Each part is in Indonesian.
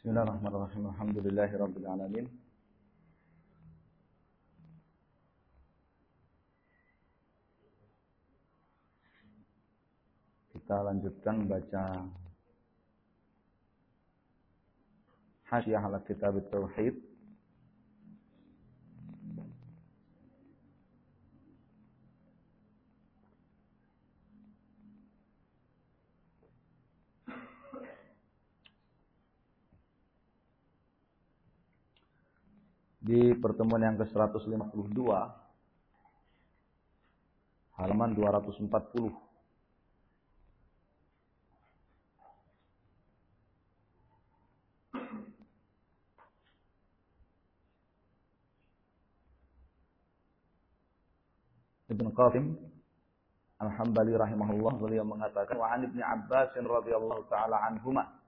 Bismillahirrahmanirrahim. Alhamdulillahirabbil alamin. Kita lanjutkan baca Hasyiah ala Kitab Tauhid. Di pertemuan yang ke-152 halaman 240. Ibn Qasim Al-Hambali rahimahullah beliau mengatakan wa an Ibnu Abbas radhiyallahu taala anhuma,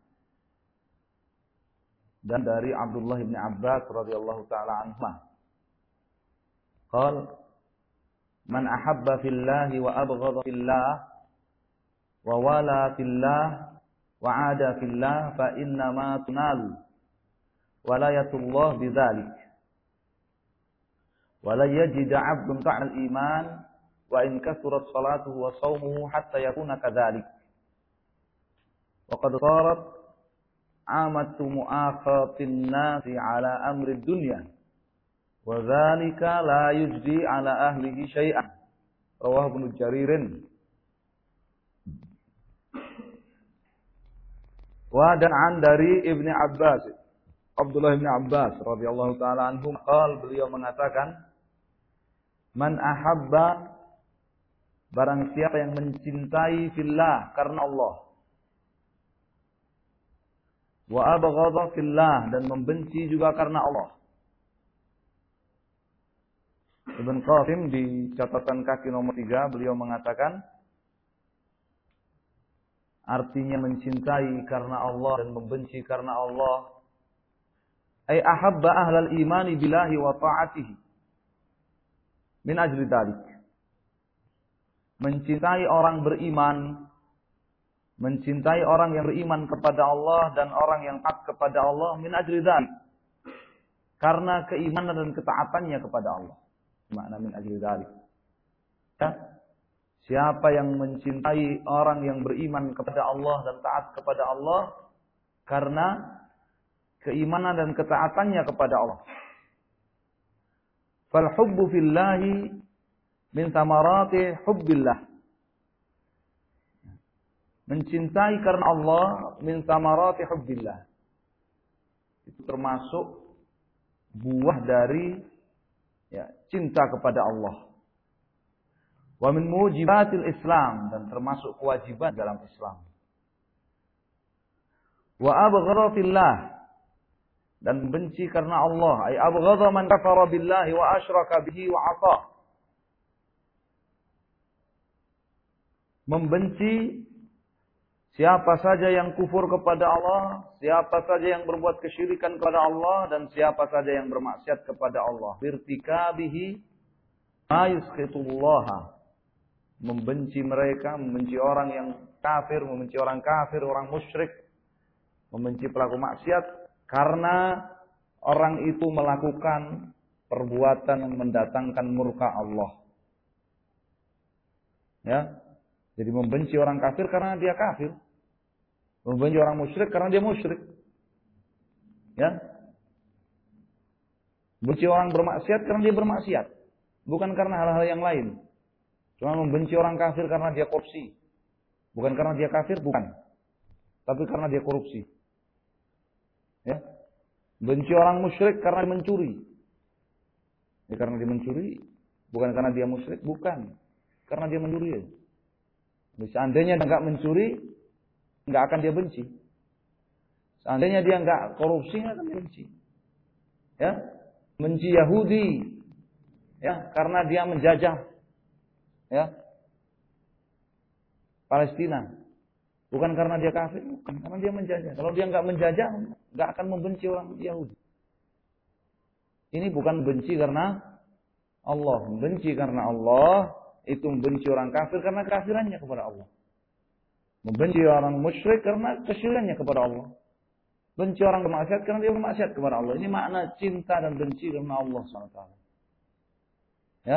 dan dari Abdullah bin Abbas radhiyallahu taala anhuma qala man ahabba fillahi wa abghadha fillah wa wala fillah wa ada fillah fa inna ma tunal walayatullah bidzalik wa la yajid 'abdun ta'al iman wa in kasurat salatuhu wa shaumuhu hatta yakuna kadzalik wa qad sarat amatu mu'akhatin nasi ala amri dunya wa dzalika la yujdi ala ahlihi syai'an rawahu Ibnu Jaririn. Wa dan an dari Ibnu Abbas, Abdullah bin Abbas radhiyallahu taala anhum qala, beliau mengatakan man ahabba, barang siapa yang mencintai fillah karena Allah, wa abghadha fillah, dan membenci juga karena Allah. Ibn Qasim di catatan kaki nomor 3 beliau mengatakan artinya mencintai karena Allah dan membenci karena Allah ay ahabba ahlal imani billahi wa ta'atihi min ajli dzalik, mencintai orang beriman, mencintai orang yang beriman kepada Allah dan orang yang taat kepada Allah min ajli dzalik, karena keimanan dan ketaatannya kepada Allah. Makna min ajli dzalik, ya, siapa yang mencintai orang yang beriman kepada Allah dan taat kepada Allah karena keimanan dan ketaatannya kepada Allah. Fal hubbu fillahi min thamarati hubbillah, mencintai karena Allah min thamarati hubbillah, itu termasuk buah dari cinta kepada Allah. Wa min mujibatil Islam, dan termasuk kewajiban dalam Islam. Wa abghadha fillah, dan benci karena Allah, ay abghadha man kafara billahi wa asyraka bihi wa 'ata, membenci siapa saja yang kufur kepada Allah, siapa saja yang berbuat kesyirikan kepada Allah, dan siapa saja yang bermaksiat kepada Allah. Birtikabihi ma yuskhitullah, membenci mereka, membenci orang yang kafir, membenci orang kafir, orang musyrik, membenci pelaku maksiat, karena orang itu melakukan perbuatan yang mendatangkan murka Allah. Ya, jadi membenci orang kafir karena dia kafir, membenci orang musyrik karena dia musyrik. Ya, membenci orang bermaksiat karena dia bermaksiat, bukan karena hal-hal yang lain. Cuma membenci orang kafir karena dia korupsi, bukan karena dia kafir, bukan, tapi karena dia korupsi. Ya, benci orang musyrik karena dia mencuri, ya, karena dia mencuri, bukan karena dia musyrik, bukan, karena dia mencuri. Ya. Seandainya dia nggak mencuri, nggak akan dia benci. Seandainya dia nggak korupsi, nggak akan dia benci. Ya, benci Yahudi, ya, karena dia menjajah, ya, Palestina, bukan karena dia kafir, bukan, karena dia menjajah. Kalau dia nggak menjajah, nggak akan membenci orang Yahudi. Ini bukan benci karena Allah, membenci karena Allah itu membenci orang kafir karena kafirannya kepada Allah. Membenci orang musyrik karena kesyirikannya kepada Allah. Benci orang bermaksiat karena dia bermaksiat kepada Allah. Ini makna cinta dan benci karena Allah SWT. Ya.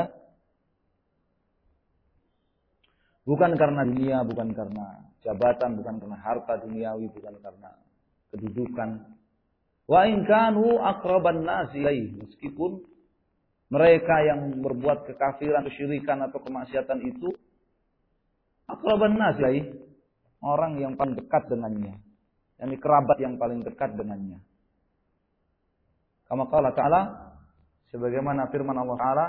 Bukan karena dunia, bukan karena jabatan, bukan karena harta duniawi, bukan karena kedudukan. Wa in kanu aqraban nasi ilaihi, meskipun mereka yang berbuat kekafiran, kesyirikan atau kemaksiatan itu aqraban nasi ilaihi, orang yang paling dekat dengannya. Yani kerabat yang paling dekat dengannya. Kama qala ta'ala, sebagaimana firman Allah Ta'ala,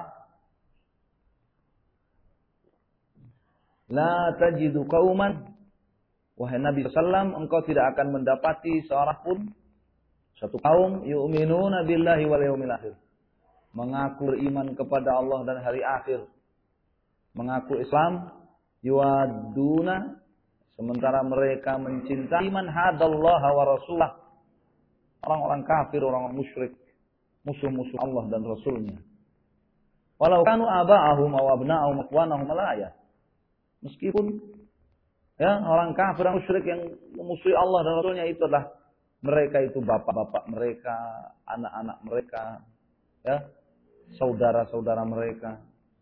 la tajidu qauman, wahai Nabi sallallahu, engkau tidak akan mendapati seorang pun, satu kaum, yu'minuna billahi wal yaumil akhir, mengaku beriman kepada Allah dan hari akhir, mengaku Islam, yuaduna, sementara mereka mencintai man hadallaha wa rasulah, orang-orang kafir, orang-orang musyrik, musuh-musuh Allah dan Rasulnya. Walau kanu aba'ahum aw abna'ahum ikhwanahum la ayat. Meskipun ya orang kafir, orang musyrik yang memusuhi Allah dan Rasulnya itu adalah mereka itu bapak-bapak mereka, anak-anak mereka, ya, saudara-saudara mereka.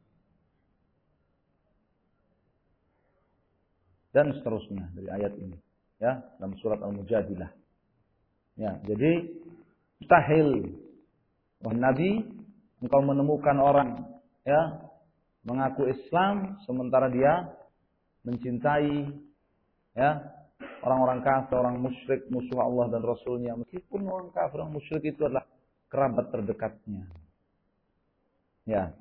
Dan seterusnya dari ayat ini, ya, dalam surat Al-Mujadilah. Ya, jadi mustahil, wahai Nabi, engkau menemukan orang, ya, mengaku Islam sementara dia mencintai, ya, orang-orang kafir, orang musyrik, musuh Allah dan Rasulnya. Meskipun orang kafir, orang musyrik itu adalah kerabat terdekatnya. Ya,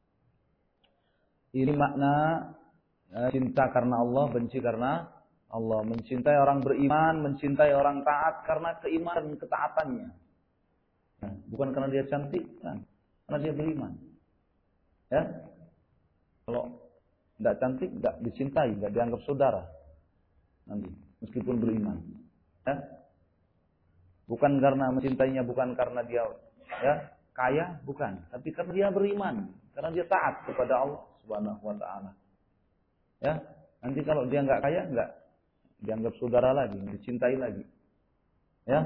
ini makna cinta karena Allah, benci karena Allah. Mencintai orang beriman, mencintai orang taat karena keimanan dan ketaatannya. Nah, bukan karena dia cantik, kan? Karena dia beriman. Ya, kalau tidak cantik, tidak dicintai, tidak dianggap saudara. Nanti, meskipun beriman. Ya, bukan karena mencintainya, bukan karena dia, ya, kaya, bukan. Tapi karena dia beriman, karena dia taat kepada Allah Subhanahu Wa Taala. Ya, nanti kalau dia nggak kaya, nggak dianggap saudara lagi, nggak dicintai lagi. Ya,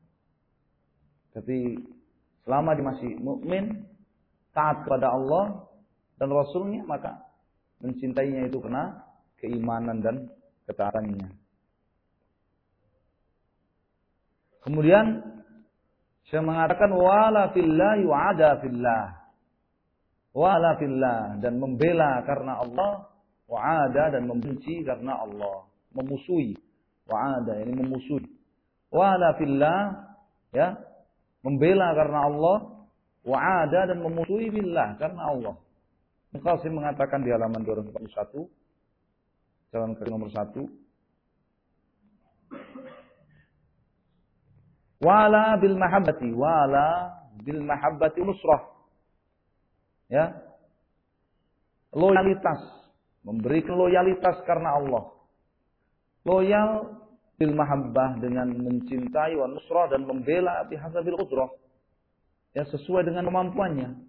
tapi selama dia masih mukmin, taat kepada Allah dan Rasulnya, maka mencintainya itu karena keimanan dan ketaatannya. Kemudian saya mengatakan wala fillah yu'ada fillah, wala fillah, dan membela karena Allah, wa'ada, dan membenci karena Allah, memusuhi. Wa'ada ini memusuhi. Wa'ala fillah, ya, membela karena Allah, wa'ada, dan memusuhi billah karena Allah. Qasim mengatakan di halaman 241, jalan kaki nomor 1, wa'ala bil mahabbati, wa'ala bil mahabbati nusrah. Ya, loyalitas, memberikan loyalitas karena Allah. Loyal bil mahabbah, dengan mencintai, wa nusrah, dan membela bihasabil qudrah, ya, sesuai dengan kemampuannya.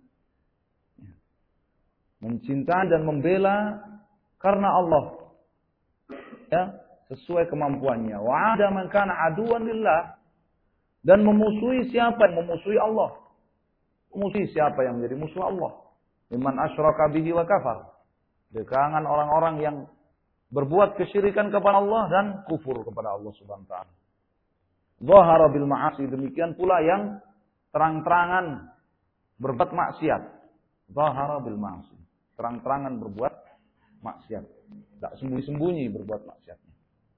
Mencintai dan membela karena Allah, ya, sesuai kemampuannya. Wa ada man kana aduwan lillah, dan memusuhi siapa yang memusuhi Allah. Memusuhi siapa yang menjadi musuh Allah. Liman asyraka bihi wa kafar, di kalangan orang-orang yang berbuat kesyirikan kepada Allah dan kufur kepada Allah Subhanahu wa taala. Zahara bil ma'asi, demikian pula yang terang-terangan berbuat maksiat. Zahara bil ma'asi, terang-terangan berbuat maksiat, tidak sembunyi-sembunyi berbuat maksiatnya.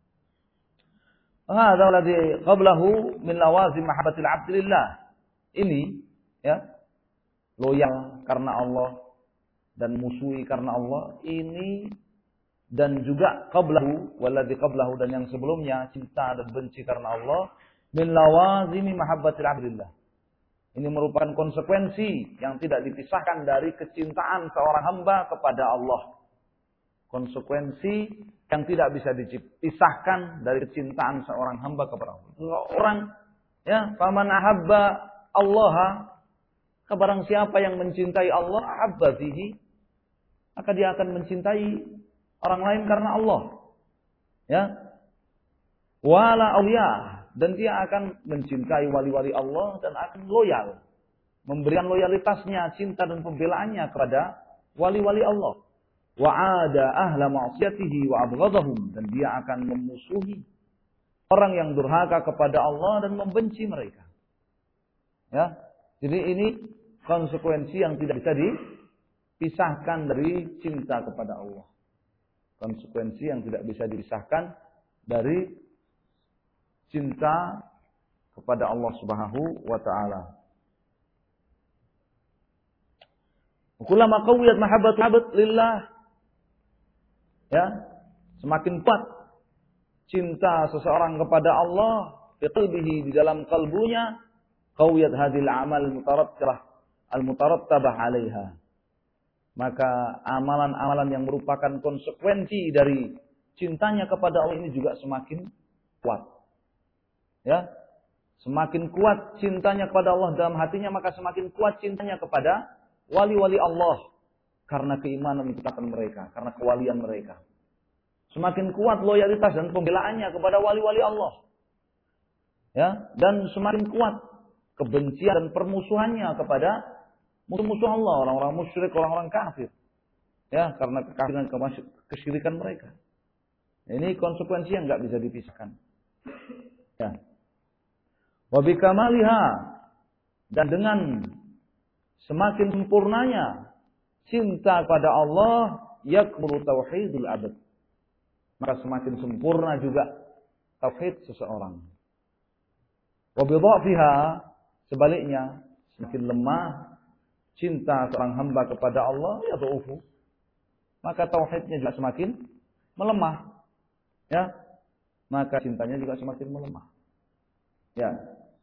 Hadza alladhi qablahu min lawazim mahabbatil 'abdi lillah. Ini, ya, loyal karena Allah dan musuhi karena Allah, ini, dan juga qablahu, walladzi qablahu, dan yang sebelumnya, cinta dan benci karena Allah, min lawazimi mahabbatil 'abdi lillah. Ini merupakan konsekuensi yang tidak dipisahkan dari kecintaan seorang hamba kepada Allah. Konsekuensi yang tidak bisa dipisahkan dari kecintaan seorang hamba kepada Allah. Orang, ya, faman ahabba Allah, barang siapa yang mencintai Allah, ahabba fihi, maka dia akan mencintai orang lain karena Allah. Ya. Wala awliya, dan dia akan mencintai wali-wali Allah dan akan loyal, memberikan loyalitasnya, cinta dan pembelaannya kepada wali-wali Allah. Wa ada ahla ma'siyatihi wa abghadahum, dan dia akan memusuhi orang yang durhaka kepada Allah dan membenci mereka. Ya. Jadi ini konsekuensi yang tidak bisa dipisahkan dari cinta kepada Allah. Konsekuensi yang tidak bisa dipisahkan dari cinta kepada Allah Subhanahu wa taala. Kullama qawiyat mahabbatu lillah, ya, semakin kuat cinta seseorang kepada Allah fi qalbihi, di dalam kalbunya, qawiyat hadhil amal al-mutarattabah 'alaiha. Maka amalan-amalan yang merupakan konsekuensi dari cintanya kepada Allah ini juga semakin kuat. Ya. Semakin kuat cintanya kepada Allah dalam hatinya, maka semakin kuat cintanya kepada wali-wali Allah karena keimanan ketaatan mereka, karena kewalian mereka. Semakin kuat loyalitas dan pembelaannya kepada wali-wali Allah. Ya, dan semakin kuat kebencian dan permusuhannya kepada musuh-musuh Allah, orang-orang musyrik, orang-orang kafir. Ya, karena kekafiran, kesyirikan mereka. Ini konsekuensi yang enggak bisa dipisahkan. Ya. Wa bikamaliha, dan dengan semakin sempurnanya cinta kepada Allah, yakmulu tauhidul abad. Maka semakin sempurna juga tauhid seseorang. Wa bidhafiha, sebaliknya semakin lemah cinta seorang hamba kepada Allah, ya dha'ufu, maka tauhidnya juga semakin melemah. Ya. Maka cintanya juga semakin melemah. Ya.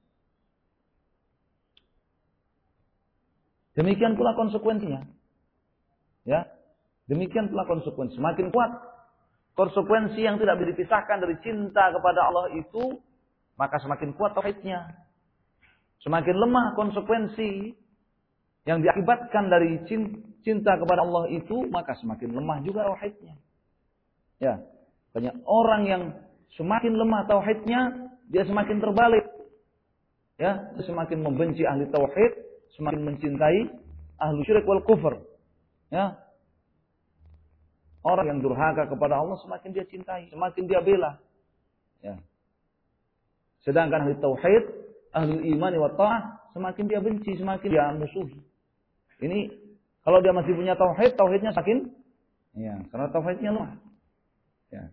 Demikian pula konsekuensinya. Ya. Demikian pula konsekuensi. Semakin kuat konsekuensi yang tidak bisa dipisahkan dari cinta kepada Allah itu, maka semakin kuat tauhidnya. Semakin lemah konsekuensi yang diakibatkan dari cinta kepada Allah itu, maka semakin lemah juga tauhidnya. Ya. Banyak orang yang semakin lemah tauhidnya, dia semakin terbalik. Ya, semakin membenci ahli tauhid, semakin mencintai ahli syirik wal kufur. Ya. Orang yang durhaka kepada Allah semakin dia cintai, semakin dia bela. Ya. Sedangkan ahli tauhid, ahli iman wa ta'ah, semakin dia benci, semakin dia musuhi. Ini kalau dia masih punya tauhid, tauhidnya semakin, ya, karena tauhidnya lemah. Ya.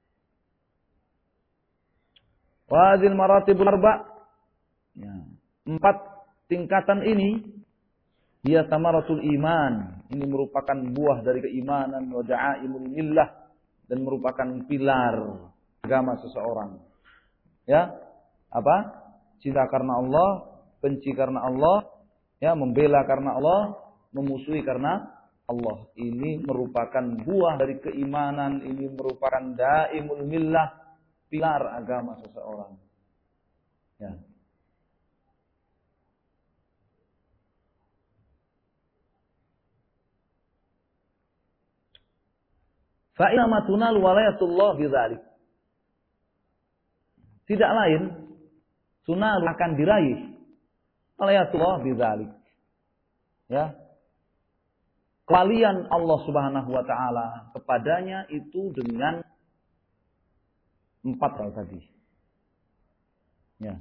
Wa hadzal maratibul arba', ya, 4 tingkatan ini, dia samaratul iman. Ini merupakan buah dari keimanan, wa da'aimul millah, dan merupakan pilar agama seseorang. Ya, apa? Cinta karena Allah, benci karena Allah, ya, membela karena Allah, memusuhi karena Allah. Ini merupakan buah dari keimanan, ini merupakan daimul millah, pilar agama seseorang. Ya. Fa inna tunal walayatullah bidzalik. Tidak lain, tunal akan diraih walayatullah bidzalik. Ya. Kewalian Allah Subhanahu wa taala kepadanya itu dengan 4 hal tadi. Ya.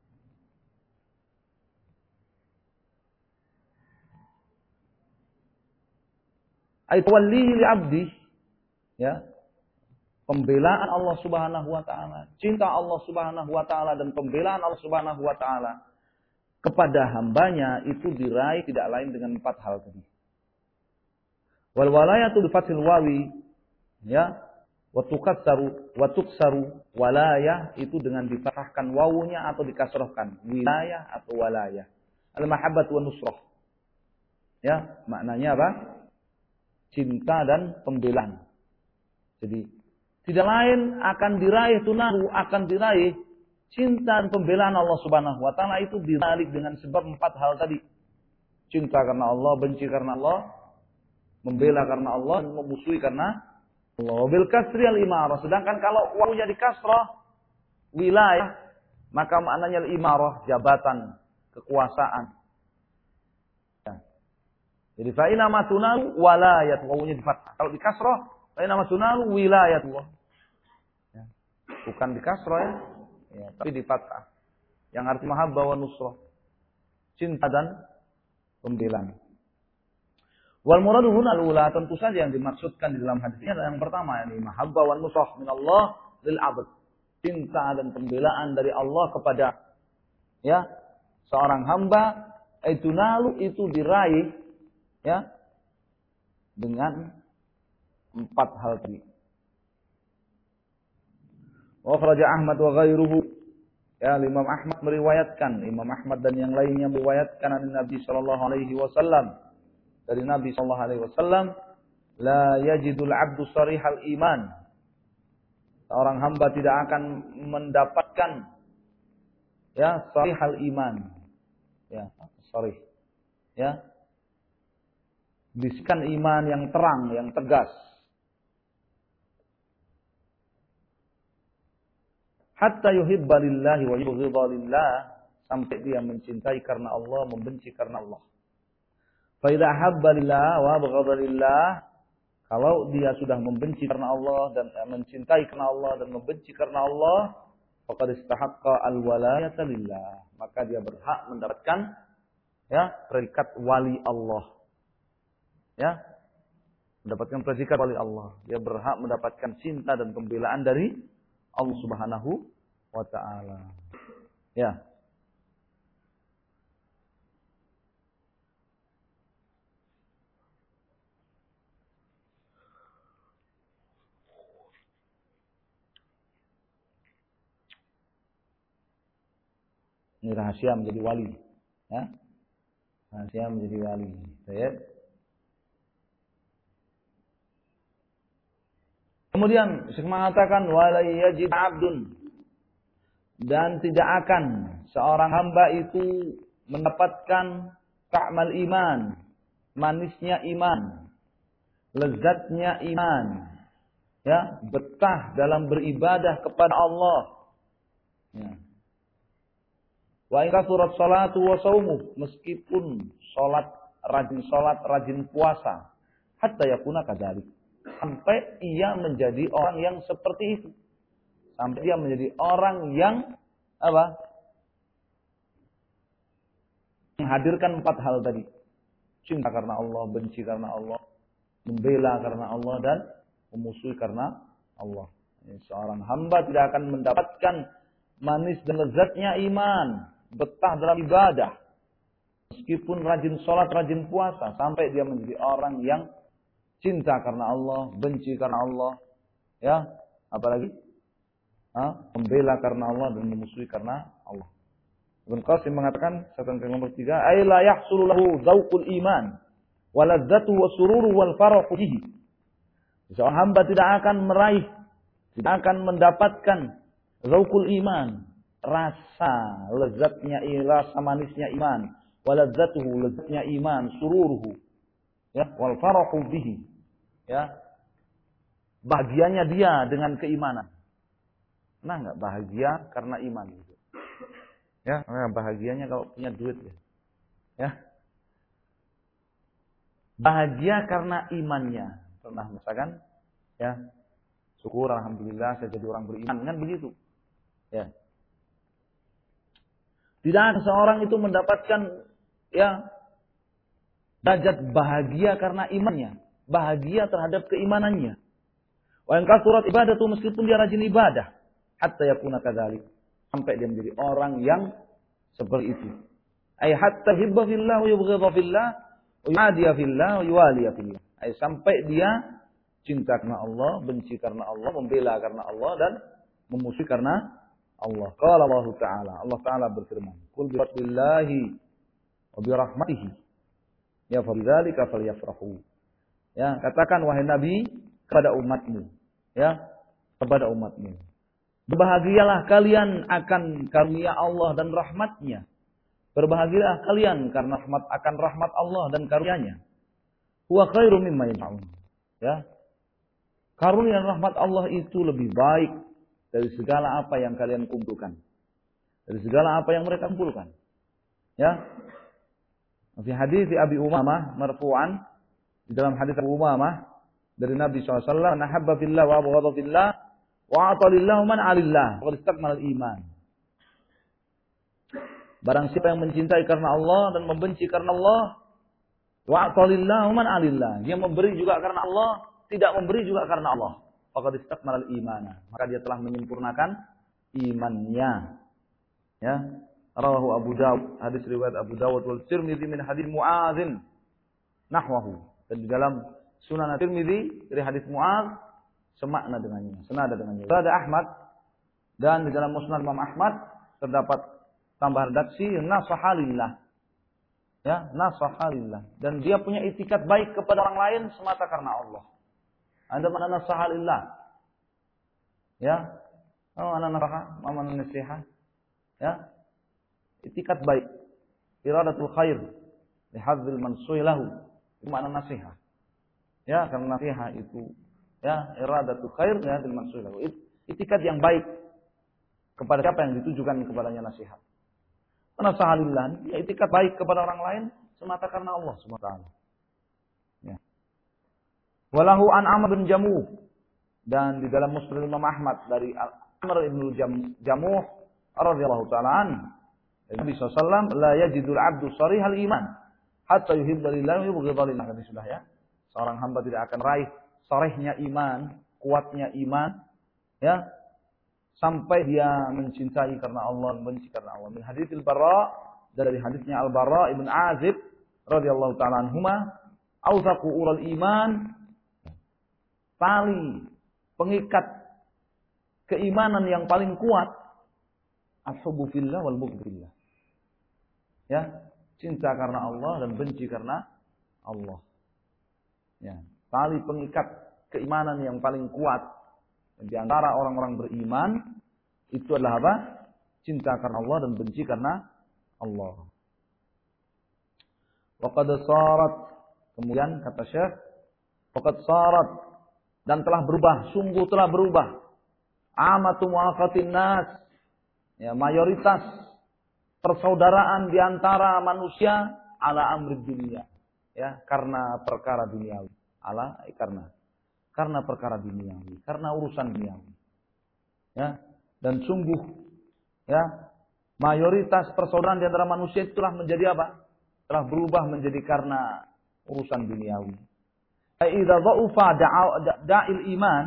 Ay tawalli li 'abdi, ya. Pembelaan Allah Subhanahu wa taala, cinta Allah Subhanahu wa taala dan pembelaan Allah Subhanahu wa taala kepada hambanya itu diraih tidak lain dengan 4 hal tadi. Wal walayatu bi fathil wawi, ya, wa tuksaru walayah itu dengan difathahkan wawunya atau dikasrahkan, wilayah atau walayah. Al mahabbatu wan nusrah. Ya, maknanya apa? Cinta dan pembelaan. Jadi tidak lain akan diraih tunahu, akan diraih cinta dan pembelaan Allah Subhanahu wa taala itu diraih dengan sebab 4 hal tadi. Cinta karena Allah, benci karena Allah, membela karena Allah, dan memusuhi karena Allah. Bil kasri al imarah. Sedangkan kalau wawunya di kasrah, wilayah, Maka maknanya al-imarah, jabatan, kekuasaan. Ya. Jadi fa inna ma tunalu walayat, wawunya di fathah. Kalau di kasrah, fa inna ma tunalu wilayatullah. Ya. Bukan di kasrah ya. Ya, tapi di fathah. Yang arti mahabbah wa nusrah. Cinta dan pembelaan. Wal muradu huna al-ula, tentu saja yang dimaksudkan di dalam hadis ini adalah yang pertama, yakni mahabbah wa nusrah minallah lil 'abd. Cinta dan pembelaan dari Allah kepada ya seorang hamba, itu nalu, itu diraih ya dengan 4 hal tadi. Wa akhraja Ahmad wa ghairuhu, ya Imam Ahmad meriwayatkan, Imam Ahmad dan yang lainnya meriwayatkan dari Nabi sallallahu alaihi wasallam, dari Nabi sallallahu alaihi wasallam, la yajidul 'abdu sarihal iman. Seorang hamba tidak akan mendapatkan ya sarihal iman. Ya, sarih. Ya. Bisikan iman yang terang, yang tegas. Hatta yuhibba lillahi wa yubghidha lillah, sampai dia mencintai karena Allah, membenci karena Allah. Fa idza habba lillah wa abghadha lillah, kalau dia sudah membenci karena Allah dan mencintai karena Allah dan membenci karena Allah, faqad istahaqqa al-walayata lillah, maka dia berhak mendapatkan ya predikat wali Allah. Ya. Mendapatkan predikat wali Allah. Dia berhak mendapatkan cinta dan pembelaan dari Allah Subhanahu wa taala. Ya. Ini rahasia menjadi wali. Ya. Rahasia menjadi wali. Baik. Kemudian Syekh mengatakan wala yajid 'abdun, dan tidak akan seorang hamba itu mendapatkan ta'mal iman, manisnya iman, lezatnya iman, ya, betah dalam beribadah kepada Allah. Ya. Wa in kasurat salatu wa saumu, meskipun salat, rajin puasa, hatta yakuna kadzalik, sampai ia menjadi orang yang seperti itu. Sampai dia menjadi orang yang apa? Menghadirkan 4 hal tadi. Cinta karena Allah, benci karena Allah, membela karena Allah, dan memusuhi karena Allah. Seorang hamba tidak akan mendapatkan manis dan lezatnya iman, betah dalam ibadah, meskipun rajin sholat, rajin puasa, sampai dia menjadi orang yang cinta karena Allah, benci karena Allah, ya, apalagi membela karena Allah dan memusuhi karena Allah. Ibnu Qasim mengatakan, catatan nomor 3, ay la yahsulu lahu dzauqul iman wa ladzatu wa sururu wal farahu bihi. Seorang hamba tidak akan meraih, tidak akan mendapatkan dzauqul iman, rasa lezatnya, rasa manisnya iman, wa ladzatuhu, lezatnya iman, sururuhu, ya, wal farahu bihi, ya, bahagianya dia dengan keimanan. Nah, enggak bahagia karena iman gitu. Ya, bahagianya kalau punya duit ya. Ya. Bahagia karena imannya. Pernah misalkan ya, syukur alhamdulillah saya jadi orang beriman, kan begitu. Ya. Tidak ada seorang itu mendapatkan ya derajat bahagia karena imannya, bahagia terhadap keimanannya. Wa in kasurat ibadatu, meskipun dia rajin ibadah, hatta yakuna kadzalik, sampai dia menjadi orang yang seperti itu. Ay hatta hibba fillah wa yubghidha fillah wa yu'adiya fillah wa yuwaliya fillah. Ay sampai dia cinta karena Allah, benci karena Allah, membela karena Allah, dan memusuhi karena Allah. Qala Allah Ta'ala, Allah Ta'ala berfirman, "Qul bi fadlillahi wa bi rahmatihi ya fa bidzalika falyafrahu." Ya, katakan wahai Nabi kepada umatmu, ya, kepada umatmu, berbahagialah kalian akan karunia Allah dan rahmatnya. Berbahagialah kalian karena akan rahmat Allah dan karunia-Nya. Huwa khairum mimma yaj'alun. Ya. Karunia dan rahmat Allah itu lebih baik dari segala apa yang kalian kumpulkan. dari segala apa yang mereka kumpulkan. Ya. Fi hadis Abi Umamah marfu'an, di dalam hadis Abu Umamah dari Nabi SAW, "Man ahabba fillah wa abghadha fillah wa a'ta lillah man 'alillah, faqad istakmala al-iman." Barang siapa yang mencintai karena Allah dan membenci karena Allah, wa a'ta lillah man 'alillah, dia memberi juga karena Allah, tidak memberi juga karena Allah, faqad istakmala al-iman, maka dia telah menyempurnakan imannya. Ya. Rawahu Abu Dawud, hadis riwayat Abu Dawud wal Tirmidzi min hadis Mu'adz nahwahu. Dan di dalam Sunan Tirmidzi dari hadis Mu'adz semakna dengannya, senada dengannya. Ada Ahmad, dan di dalam Musnad Imam Ahmad terdapat tambahan redaksi nasahalillah. Ya, nasahalillah. Dan dia punya itikat baik kepada orang lain semata karena Allah. Anda mana nasahalillah? Ya. Oh, ana naraha, mama nasihat. Ya. Itikat baik, iradatul khair, lihadzil mansuhi lahu, itu makna nasihat. Ya, karena nasihat itu, ya, iradatul khair, lihadzil mansuhi lahu. Itikat yang baik kepada siapa yang ditujukan kepadanya nasihat. Nasahalillah, ya, itikat baik kepada orang lain semata karena Allah Subhanahu wa taala. Ya. Walahu an Amr bin Jamuh, dan di dalam Musnad Imam Ahmad dari Amr bin Jamuh radhiyallahu ta'ala anhu, Nabi SAW, la yajidul abdu sarihal iman hatta yuhibba lillahi wa yubghidha lillah. Ini sudah ya. Seorang hamba tidak akan raih sarihnya iman, kuatnya iman, ya, sampai dia mencintai karena Allah, membenci karena Allah. Min haditsil Barra, dari hadisnya Al-Barra ibn Azib radhiyallahu ta'ala anhuma, awthaqu ural iman, tali pengikat keimanan yang paling kuat, al-hubbu fillah wal bughd fillah. Ya, cinta karena Allah dan benci karena Allah. Ya, tali pengikat keimanan yang paling kuat di antara orang-orang beriman itu adalah apa? Cinta karena Allah dan benci karena Allah. Waqad sarat, kemudian kata Syekh, waqad sarat, dan telah berubah, sungguh telah berubah. Amatu muaqatin nas, ya, mayoritas persaudaraan di antara manusia ala amri dunia, ya, karena perkara duniawi, karena perkara duniawi, karena urusan duniawi, ya. Dan sungguh, ya, mayoritas persaudaraan di antara manusia itulah menjadi apa? Telah berubah menjadi karena urusan duniawi. Idza dha'ufa da'il iman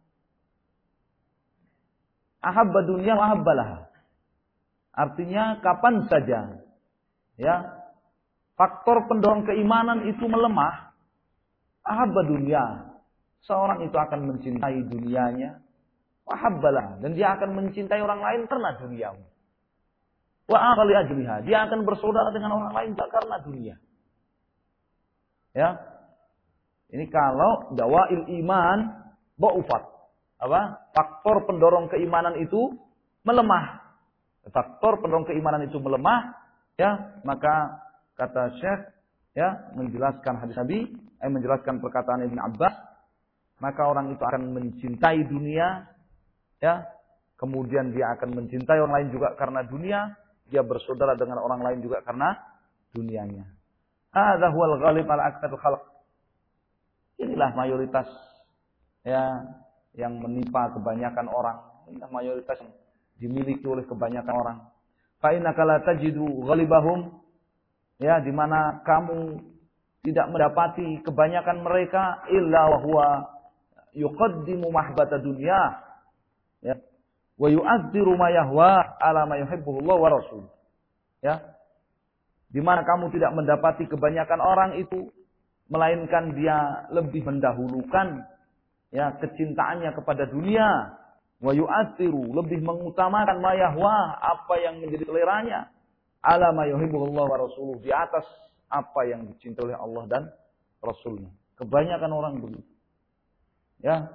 ahabba dunya wa ahabba laha. Artinya kapan saja, ya, faktor pendorong keimanan itu melemah, ahabba dunya, seorang itu akan mencintai dunianya, wahabbalah, dan dia akan mencintai orang lain karena duniawi. Wa aqali ajliha, dia akan bersaudara dengan orang lain juga karena dunia. Ya. Ini kalau dawail iman dha'ufat. Apa? Faktor pendorong keimanan itu melemah. Faktor pendorong keimanan itu melemah, ya, maka kata Syekh, ya, menjelaskan hadis Nabi, menjelaskan perkataan Ibn Abbas, maka orang itu akan mencintai dunia, ya, kemudian dia akan mencintai orang lain juga karena dunia, dia bersaudara dengan orang lain juga karena dunianya. Hadza huwal ghalib ala aktsaril khalq. Inilah mayoritas, ya, yang menimpa kebanyakan orang. Inilah mayoritas yang dimiliki oleh kebanyakan orang. Fa innaka la tajidu ghalibahum, ya, di mana kamu tidak mendapati kebanyakan mereka illa wa huwa yuqaddimu mahbata dunya, ya, wa yu'azziru ma yahwa ala ma yuhibbu Allah wa rasul. Ya. Di mana kamu tidak mendapati kebanyakan orang itu melainkan dia lebih mendahulukan, ya, kecintaannya kepada dunia, wa yu'athiru, lebih mengutamakan ma yahwa, apa yang menjadi seleranya, ala ma yuhibbullah wa rasuluh, di atas apa yang dicintai oleh Allah dan Rasulnya. Kebanyakan orang begitu. Ya.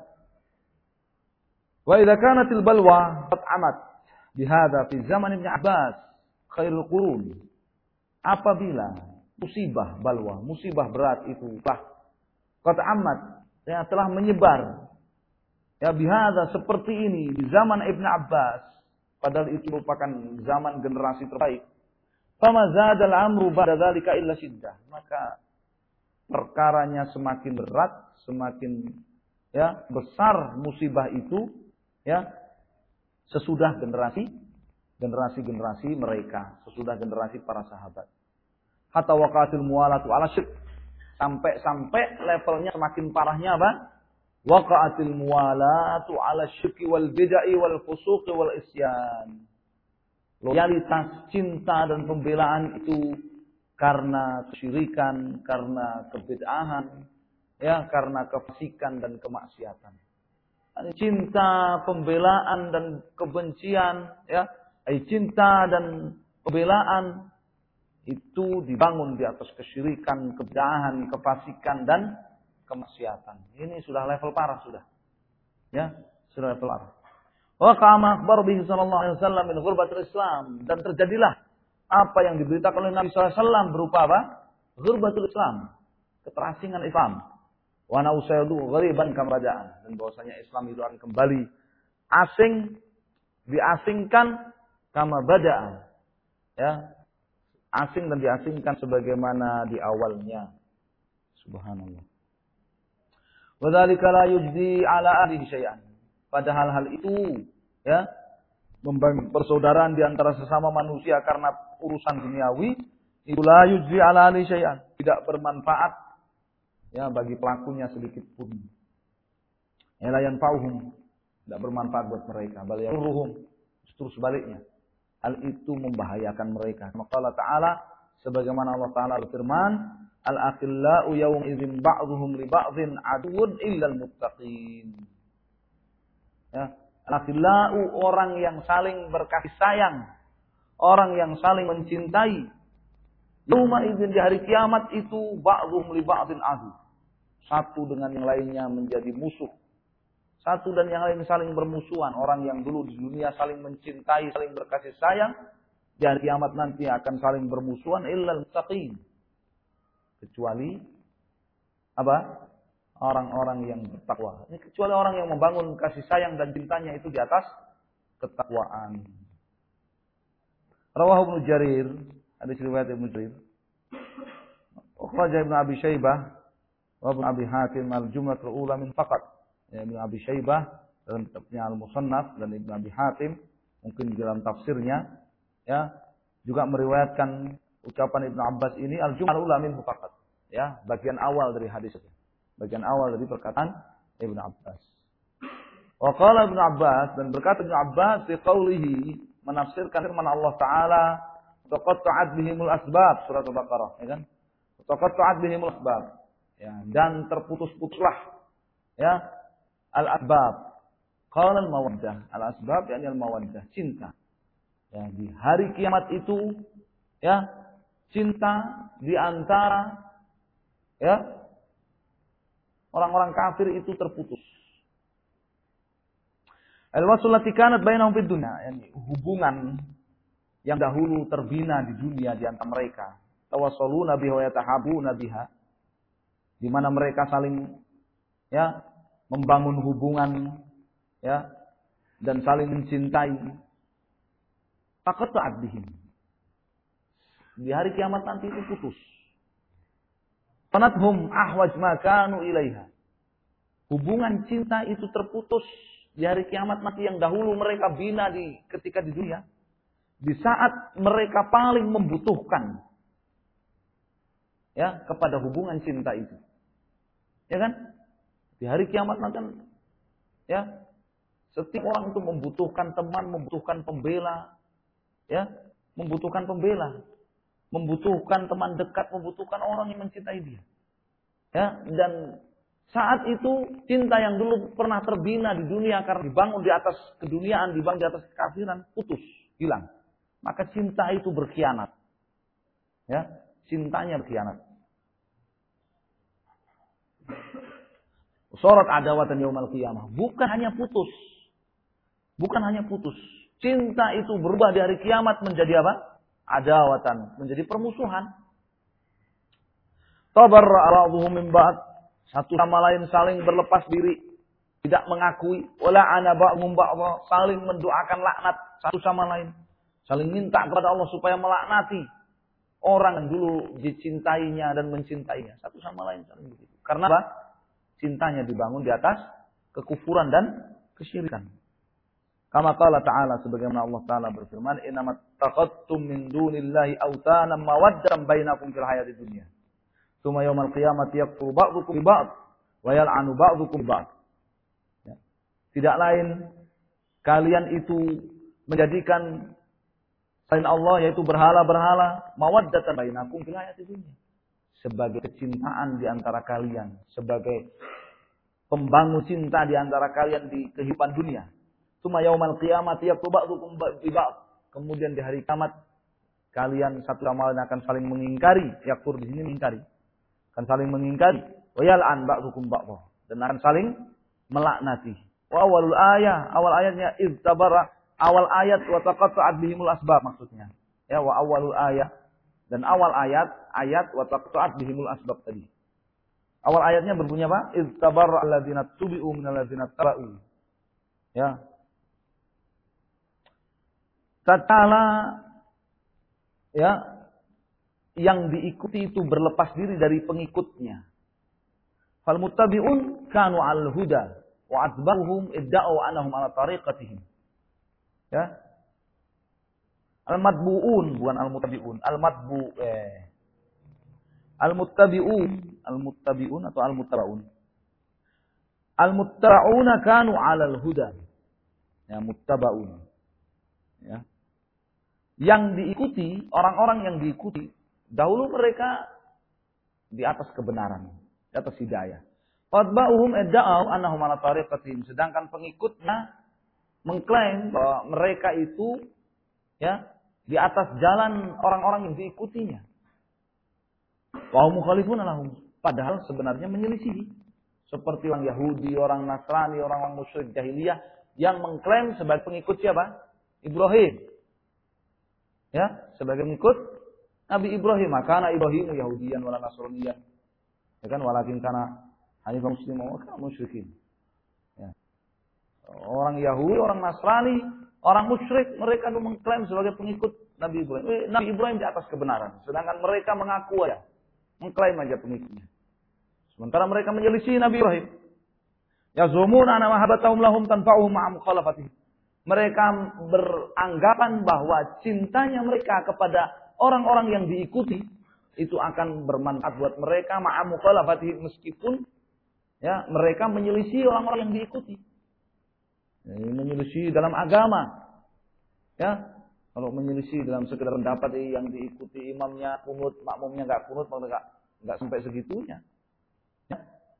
Wa idza kanatil balwa qad amat bihadza fi zaman Ibn Abbas khairul qurun. Apabila musibah balwa, musibah berat itu qad amat, ya, telah menyebar, ya, bihadza seperti ini di zaman Ibn Abbas Padahal itu merupakan zaman generasi terbaik. Fama zadal amru ba'da dzalika illa syiddah. Maka perkaranya semakin berat, semakin besar musibah itu sesudah generasi mereka, sesudah generasi para sahabat. Hatta waqatil muwalatu ala syirk. Sampai levelnya semakin parahnya apa? Waqatil muwalatu ala syirki wal bid'ah wal fusuq wal isyan. Loyalitas, cinta dan pembelaan itu karena kesyirikan, karena kebid'ahan, karena kefasikan dan kemaksiatan. Cinta, pembelaan dan kebencian, cinta dan pembelaan itu dibangun di atas kesyirikan, kebid'ahan, kefasikan dan kemaksiatan. Ini sudah level parah sudah. Sudah level parah. Wa kama akhbar bihi sallallahu alaihi wasallam min ghurbatil Islam, dan terjadilah apa yang diberitakan oleh Nabi sallallahu alaihi wasallam berupa apa? Ghurbatul Islam, keterasingan Islam. Wa nausaydu ghariban kam rada'an, dan bahwasanya Islam itu akan kembali asing, diasingkan kama bada'an. Asing dan diasingkan sebagaimana di awalnya. Subhanallah. Wa dzalika la yujdi ala ahlihi syai'an. Padahal hal itu membangun persaudaraan di antara sesama manusia karena urusan duniawi itu la yujzi ala ahli syai'an, tidak bermanfaat bagi pelakunya sedikit pun. La yanfa'uhum, tidak bermanfaat buat mereka, bal yadurruhum, justru sebaliknya. Hal itu membahayakan mereka. Maka Allah Ta'ala sebagaimana Allah Ta'ala berfirman, al-akhillau yawm idzin ba'dhuhum li ba'dhin aduwwun illal muttaqin. Al-akhillau, orang yang saling berkasih sayang, orang yang saling mencintai. Yauma idzin, di hari kiamat itu ba'dhum li ba'dhin adu. Satu dengan yang lainnya menjadi musuh. Satu dan yang lain saling bermusuhan. Orang yang dulu di dunia saling mencintai, saling berkasih sayang, di hari kiamat nanti akan saling bermusuhan illal muttaqin. Kecuali apa? Orang-orang yang bertakwa. Ini kecuali orang yang membangun kasih sayang dan cintanya itu di atas ketakwaan. Rawahu Ibnu Jarir, hadis riwayat Ibnu Jarir. Ukhrajah Ibnu Abi Syaibah wa Ibnu Abi Hatim al-jumlatul ula min faqat. Ibnu Abi Syaibah dalam kitabnya Al-Musannaf dan Ibnu Abi Hatim mungkin di dalam tafsirnya juga meriwayatkan ucapan Ibnu Abbas ini al-jumlatul ula min faqat. Bagian awal dari hadis itu. Bagian awal dari perkataan Ibnu Abbas. Wa qala Ibnu Abbas, dan berkata Ibnu Abbas fi qaulihi, menafsirkan firman Allah Ta'ala, taqatta'at bihimul asbab, surat Al-Baqarah, ya kan? Taqatta'at bihimul asbab. Dan terputus-putuslah al-asbab. Qala al-mawaddah, al-asbab yakni al-mawaddah, cinta. Di hari kiamat itu cinta di antara orang-orang kafir itu terputus. Al-wasl lati kanat bainahum fid dunya, hubungan yang dahulu terbina di dunia di antara mereka. Tawassaluna biha wa yatahabuna biha, di mana mereka saling membangun hubungan dan saling mencintai. Faqata'at bihim. Di hari kiamat nanti itu putus. Fanathum ahwaj ma kanu ilaiha. Hubungan cinta itu terputus di hari kiamat nanti yang dahulu mereka bina ketika di dunia. Di saat mereka paling membutuhkan kepada hubungan cinta itu. Ya kan? Di hari kiamat nanti setiap orang itu membutuhkan teman, membutuhkan pembela, membutuhkan pembela. Membutuhkan teman dekat, membutuhkan orang yang mencintai dia. Dan saat itu cinta yang dulu pernah terbina di dunia karena dibangun di atas keduniaan, dibangun di atas kekafiran, putus, hilang. Maka cinta itu berkhianat. Cintanya berkhianat. Surat adawatan yaumal qiyamah. Bukan hanya putus. Cinta itu berubah di hari kiamat menjadi apa? Adawatan, menjadi permusuhan. Tabarra'a ba'dhum min ba'd, satu sama lain saling berlepas diri, tidak mengakui, wala ana ba'dhum ba'dha, saling mendoakan laknat satu sama lain, saling minta kepada Allah supaya melaknati orang yang dulu dicintainya dan mencintainya, satu sama lain saling begitu. Karena apa? Cintanya dibangun di atas kekufuran dan kesyirikan. Kama qala ta'ala, sebagaimana Allah Ta'ala berfirman, innamat taqattum min dunillahi awtanan mawaddatan bainakum fil hayatid dunya. Tsumma yaumal qiyamati yakfuru ba'dukum bi ba'd wa yal'anu ba'dukum bi ba'd. Tidak lain kalian itu menjadikan selain Allah, yaitu berhala-berhala, mawaddatan bainakum fil hayatid dunya, sebagai kecintaan di antara kalian, sebagai pembangun cinta di antara kalian di kehidupan dunia. Tsumma yaumal qiyamati yakfuru ba'dukum bi ba'd. Kemudian di hari kiamat kalian satu sama lain akan saling mengingkari. Yakfur di sini mengingkari. Akan saling mengingkari. Wa yal'an ba'dukum ba'dha, dan akan saling melaknati. Wa awal ayatnya iztabara, awal ayat wa taqatta'at bihimul asbab maksudnya. Ya, wa awalul ayat, dan awal ayat wa taqatta'at bihimul asbab tadi. Awal ayatnya berbunyi apa? Iztabara alladzina tubi'u minal ladzina taba'u. Ya. Tatkala ya yang diikuti itu berlepas diri dari pengikutnya. Fal muttabi'un kanu 'alal huda wa atba'uhum idda'u annahum 'ala tariqatihim. Ya. Al-matbu'un bukan al-muttabi'un, al-muttabi'un atau al-muttaba'un. Al-muttaba'una kanu 'alal huda. Ya, muttaba'un. Ya. Yang diikuti, orang-orang yang diikuti, dahulu mereka di atas kebenaran, di atas hidayah. Fatba'uhum idda'u annahum 'ala tariqatihim, sedangkan pengikutnya mengklaim bahwa mereka itu ya di atas jalan orang-orang yang diikutinya. Wa hum mukhalifun lahum, padahal sebenarnya menyelisihi. Seperti orang Yahudi, orang Nasrani, orang-orang musyrik jahiliyah yang mengklaim sebagai pengikut siapa? Ibrahim. Ya, sebagai pengikut Nabi Ibrahim. Maka Ibrahim Yahudiyan wala Nasraniyan. Ya kan, walakin kana hanifan musliman wa kana musyrikin. Ya. Orang Yahudi, orang Nasrani, orang musyrik, mereka itu mengklaim sebagai pengikut Nabi Ibrahim. Nabi Ibrahim di atas kebenaran. Sedangkan mereka mengaku ya, mengklaim aja pengikutnya. Sementara mereka menyelisih Nabi Ibrahim. Yazumuna anna mahabbatahum lahum tanfa'uhum ma'a mukhalafatihim. Mereka beranggapan bahwa cintanya mereka kepada orang-orang yang diikuti itu akan bermanfaat buat mereka ma'a mukhalafatihim, meskipun ya mereka menyelisih orang-orang yang diikuti. Ini menyelisih dalam agama. Ya, kalau menyelisih dalam sekedar pendapat yang diikuti imamnya kunut, makmumnya enggak kunut, maka enggak sampai segitunya. Ya.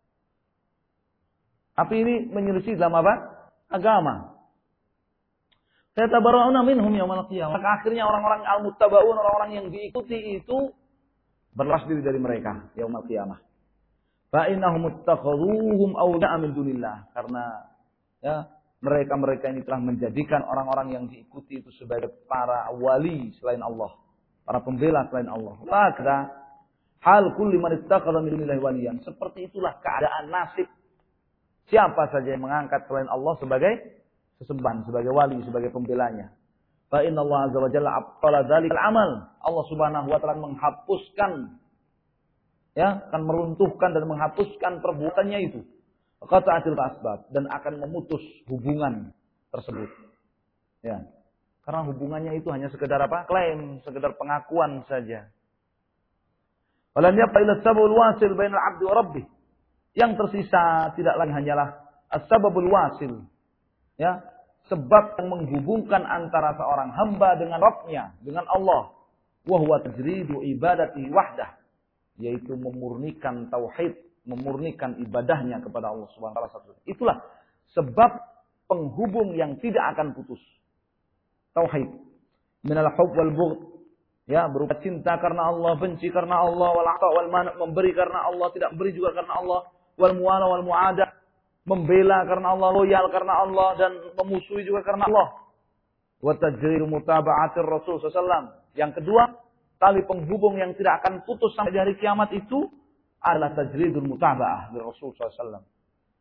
Tapi ini menyelisih dalam apa? Agama. Yatabarra'una minhum yaumal qiyamah. Maka akhirnya orang-orang al-muttaba'un, orang-orang yang diikuti itu berlepas diri dari mereka yaumal qiyamah. Fa innahum ittakhadhuhum awliya'a min dunillah, karena ya mereka ini telah menjadikan orang-orang yang diikuti itu sebagai para wali selain Allah, para pembela selain Allah. Maka hal kulli man ittakhadha min dunillahi waliyan, seperti itulah keadaan nasib siapa saja yang mengangkat selain Allah sebagai sesembahan, sebagai wali, sebagai pembelanya. Fa inna Allah azza wa jalla abtala dzalikal amal. Allah Subhanahu wa taala menghapuskan, ya, akan meruntuhkan dan menghapuskan perbuatannya itu. Qata'atil asbab, dan akan memutus hubungan tersebut. Ya. Karena hubungannya itu hanya sekedar apa? Klaim, sekedar pengakuan saja. Walam yabqa illa sababul wasil bainal 'abdi wa rabbih. Yang tersisa tidak lain hanyalah as-sababul wasil. Ya, sebab yang menghubungkan antara seorang hamba dengan Rabb-nya, dengan Allah. Wa huwa tajridu ibadati wahdah, yaitu memurnikan tauhid, memurnikan ibadahnya kepada Allah Subhanahu wa taala. Itulah sebab penghubung yang tidak akan putus. Tauhid. Minal hubb wal bughd. Ya, berupa cinta karena Allah, benci karena Allah, wal 'ata wal man', memberi karena Allah, tidak memberi juga karena Allah, wal muwala wal mu'adah, membela karena Allah, loyal karena Allah, dan memusuhi juga karena Allah. Wa tajridu mutaba'atir Rasul sallallahu alaihi wasallam. Yang kedua, tali penghubung yang tidak akan putus sampai di hari kiamat itu adalah tajridul mutaba'ah dari Rasul sallallahu alaihi wasallam,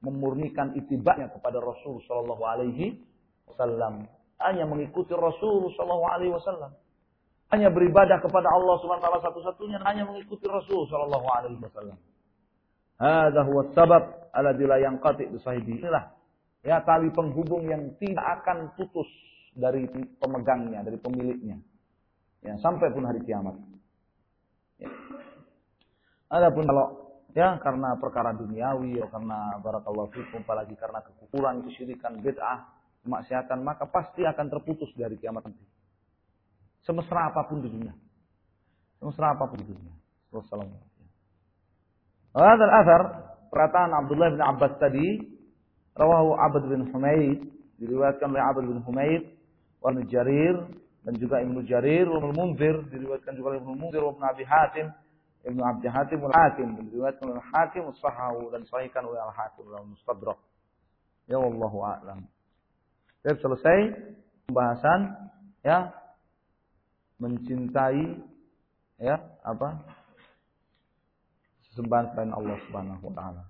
memurnikan itibanya kepada Rasul sallallahu alaihi wasallam, hanya mengikuti Rasul sallallahu alaihi wasallam. Hanya beribadah kepada Allah Subhanahu wa taala satu-satunya, hanya mengikuti Rasul sallallahu alaihi wasallam. Hadza huwa sabab alladzi la yanqati bi sahibi. Inilah ya tali penghubung yang tidak akan putus dari pemegangnya, dari pemiliknya. Ya, sampai pun hari kiamat. Ya. Adapun kalau ya karena perkara duniawi, ya karena barakallahu fikum, apalagi karena kekufuran, kesyirikan, bid'ah, kemaksiatan, maka pasti akan terputus dari kiamat nanti. Semesra apapun di dunia. Semesra apapun di dunia. Wassalamualaikum. Hadal athar, perkataan Abdullah bin Abbas tadi, rawahu Abd bin Humaid, diriwayatkan oleh Abd bin Humaid, wa Ibnu Jarir, dan juga Ibnu Jarir, wa Ibnu Munzir, diriwayatkan juga oleh Ibnu Munzir, wa Ibnu Abi Hatim, Ibnu Abdi Hatim, wa Hakim, diriwayatkan oleh Hakim, sahahu, dan sahihkan oleh Al-Hakim, dalam Mustadrak. Ya wallahu a'lam. Jadi selesai pembahasan, ya, mencintai ya apa sesembahan selain Allah Subhanahu wa taala.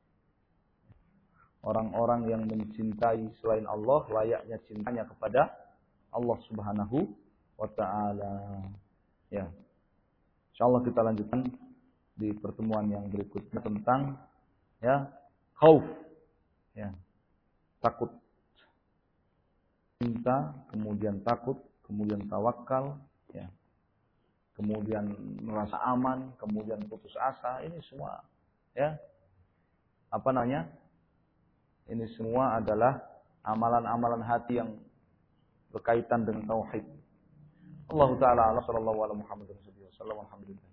Orang-orang yang mencintai selain Allah layaknya cintanya kepada Allah Subhanahu wa taala. Ya. Insyaallah kita lanjutkan di pertemuan yang berikutnya tentang ya khauf. Ya. Takut. Cinta, kemudian takut, kemudian tawakal, ya. Kemudian merasa aman, kemudian putus asa, ini semua ya. Apa namanya? Ini semua adalah amalan-amalan hati yang berkaitan dengan tauhid. Allah taala sallallahu alaihi wa sallam alhamdulillah.